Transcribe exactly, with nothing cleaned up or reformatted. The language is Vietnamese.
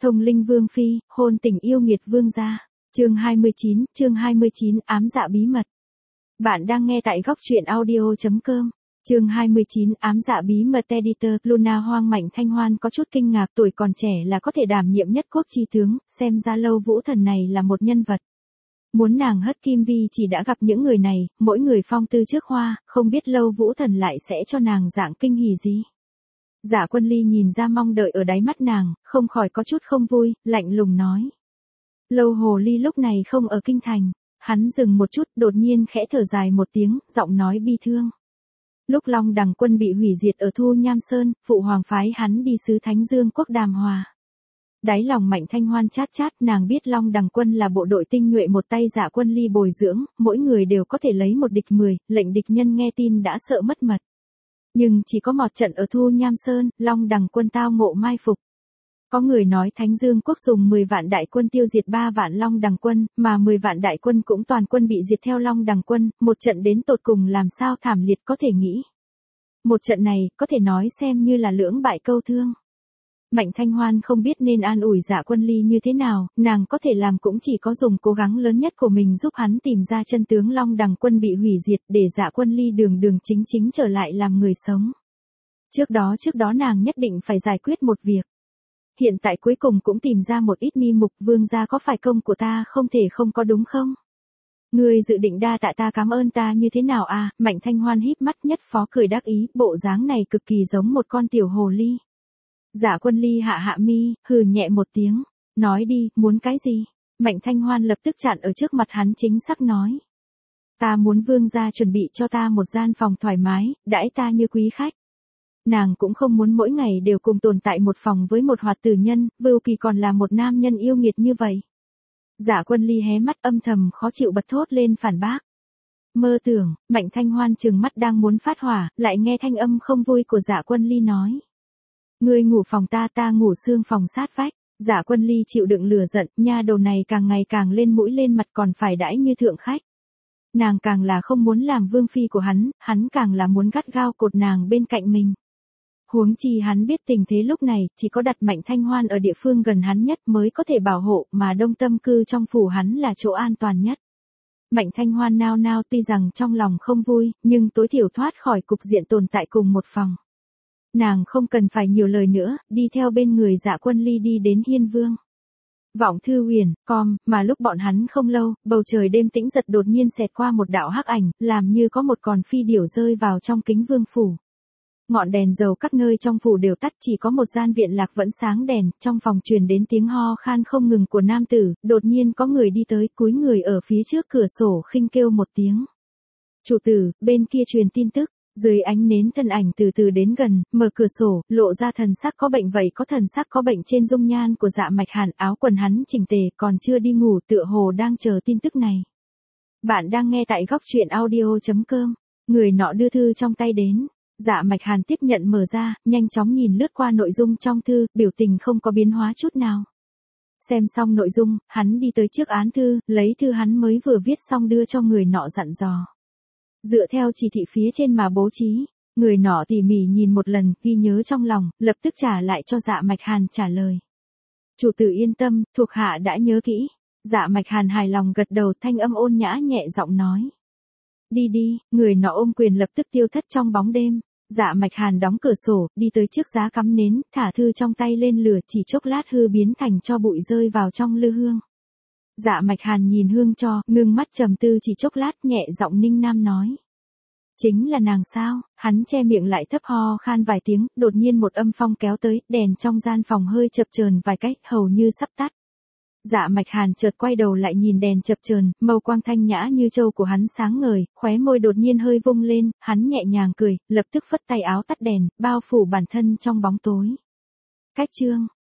Thông linh vương phi, hôn tình yêu nghiệt vương gia. Chương hai mươi chín, chương hai mươi chín, ám dạ bí mật. Bạn đang nghe tại góc truyện audio chấm com. Chương hai mươi chín, ám dạ bí mật. Editor Luna Hoang. Mạnh Thanh Hoan có chút kinh ngạc, tuổi còn trẻ là có thể đảm nhiệm nhất quốc chi tướng, xem ra Lâu Vũ Thần này là một nhân vật. Muốn nàng hất kim vi chỉ đã gặp những người này, mỗi người phong tư trước hoa, không biết Lâu Vũ Thần lại sẽ cho nàng dạng kinh hỉ gì. Dạ Quân Ly nhìn ra mong đợi ở đáy mắt nàng, không khỏi có chút không vui, lạnh lùng nói. Lâu Hồ Ly lúc này không ở kinh thành, hắn dừng một chút, đột nhiên khẽ thở dài một tiếng, giọng nói bi thương. Lúc Long Đằng quân bị hủy diệt ở Thu Nham Sơn, phụ hoàng phái hắn đi sứ Thánh Dương quốc đàm hòa. Đáy lòng Mạnh Thanh Hoan chát chát, nàng biết Long Đằng quân là bộ đội tinh nhuệ một tay Dạ Quân Ly bồi dưỡng, mỗi người đều có thể lấy một địch mười, lệnh địch nhân nghe tin đã sợ mất mật. Nhưng chỉ có một trận ở Thu Nham Sơn, Long Đằng quân tao ngộ mai phục. Có người nói Thánh Dương quốc dùng mười vạn đại quân tiêu diệt ba vạn Long Đằng quân, mà mười vạn đại quân cũng toàn quân bị diệt theo Long Đằng quân, một trận đến tột cùng làm sao thảm liệt có thể nghĩ. Một trận này, có thể nói xem như là lưỡng bại câu thương. Mạnh Thanh Hoan không biết nên an ủi Dạ Quân Ly như thế nào, nàng có thể làm cũng chỉ có dùng cố gắng lớn nhất của mình giúp hắn tìm ra chân tướng Long Đằng quân bị hủy diệt để Dạ Quân Ly đường đường chính chính trở lại làm người sống. Trước đó trước đó nàng nhất định phải giải quyết một việc. Hiện tại cuối cùng cũng tìm ra một ít mi mục. Vương gia có phải công của ta không thể không có đúng không? Ngươi dự định đa tạ ta cảm ơn ta như thế nào à? Mạnh Thanh Hoan híp mắt nhất phó cười đắc ý, bộ dáng này cực kỳ giống một con tiểu hồ ly. Dạ Quân Ly hạ hạ mi, hừ nhẹ một tiếng, nói đi, muốn cái gì? Mạnh Thanh Hoan lập tức chặn ở trước mặt hắn chính xác nói. Ta muốn vương gia chuẩn bị cho ta một gian phòng thoải mái, đãi ta như quý khách. Nàng cũng không muốn mỗi ngày đều cùng tồn tại một phòng với một hoạt tử nhân, Vưu Kỳ còn là một nam nhân yêu nghiệt như vậy. Dạ Quân Ly hé mắt âm thầm khó chịu bật thốt lên phản bác. Mơ tưởng. Mạnh Thanh Hoan trừng mắt đang muốn phát hỏa, lại nghe thanh âm không vui của Dạ Quân Ly nói. Ngươi ngủ phòng ta, ta ngủ xương phòng sát vách. Dạ Quân Ly chịu đựng lửa giận, nha đầu này càng ngày càng lên mũi lên mặt còn phải đãi như thượng khách. Nàng càng là không muốn làm vương phi của hắn, hắn càng là muốn gắt gao cột nàng bên cạnh mình. Huống chi hắn biết tình thế lúc này, chỉ có đặt Mạnh Thanh Hoan ở địa phương gần hắn nhất mới có thể bảo hộ, mà Đông Tâm cư trong phủ hắn là chỗ an toàn nhất. Mạnh Thanh Hoan nao nao, tuy rằng trong lòng không vui, nhưng tối thiểu thoát khỏi cục diện tồn tại cùng một phòng. Nàng không cần phải nhiều lời nữa, đi theo bên người Dạ Quân Ly đi đến Hiên Vương. Vọng Thư Huyền, com, mà lúc bọn hắn không lâu, bầu trời đêm tĩnh giật đột nhiên xẹt qua một đạo hắc ảnh, làm như có một con phi điểu rơi vào trong kính vương phủ. Ngọn đèn dầu các nơi trong phủ đều tắt, chỉ có một gian viện lạc vẫn sáng đèn, trong phòng truyền đến tiếng ho khan không ngừng của nam tử, đột nhiên có người đi tới, cúi người ở phía trước cửa sổ khinh kêu một tiếng. Chủ tử, bên kia truyền tin tức. Dưới ánh nến thân ảnh từ từ đến gần, mở cửa sổ, lộ ra thần sắc có bệnh vậy có thần sắc có bệnh trên dung nhan của Dạ Mạch Hàn, áo quần hắn chỉnh tề, còn chưa đi ngủ, tựa hồ đang chờ tin tức này. Bạn đang nghe tại góc truyện audio chấm com. Người nọ đưa thư trong tay đến. Dạ Mạch Hàn tiếp nhận mở ra, nhanh chóng nhìn lướt qua nội dung trong thư, biểu tình không có biến hóa chút nào. Xem xong nội dung, hắn đi tới trước án thư, lấy thư hắn mới vừa viết xong đưa cho người nọ dặn dò. Dựa theo chỉ thị phía trên mà bố trí, người nọ tỉ mỉ nhìn một lần, ghi nhớ trong lòng, lập tức trả lại cho Dạ Mạch Hàn trả lời. Chủ tử yên tâm, thuộc hạ đã nhớ kỹ. Dạ Mạch Hàn hài lòng gật đầu, thanh âm ôn nhã nhẹ giọng nói. Đi đi, người nọ ôm quyền lập tức tiêu thất trong bóng đêm. Dạ Mạch Hàn đóng cửa sổ, đi tới trước giá cắm nến, thả thư trong tay lên lửa, chỉ chốc lát hư biến thành cho bụi rơi vào trong lư hương. Dạ Mạch Hàn nhìn hương cho, ngưng mắt trầm tư chỉ chốc lát, nhẹ giọng ninh nam nói. Chính là nàng sao? Hắn che miệng lại thấp ho khan vài tiếng, đột nhiên một âm phong kéo tới, đèn trong gian phòng hơi chập chờn vài cách, hầu như sắp tắt. Dạ Mạch Hàn chợt quay đầu lại nhìn đèn chập chờn, màu quang thanh nhã như châu của hắn sáng ngời, khóe môi đột nhiên hơi vung lên, hắn nhẹ nhàng cười, lập tức phất tay áo tắt đèn, bao phủ bản thân trong bóng tối. Cách chương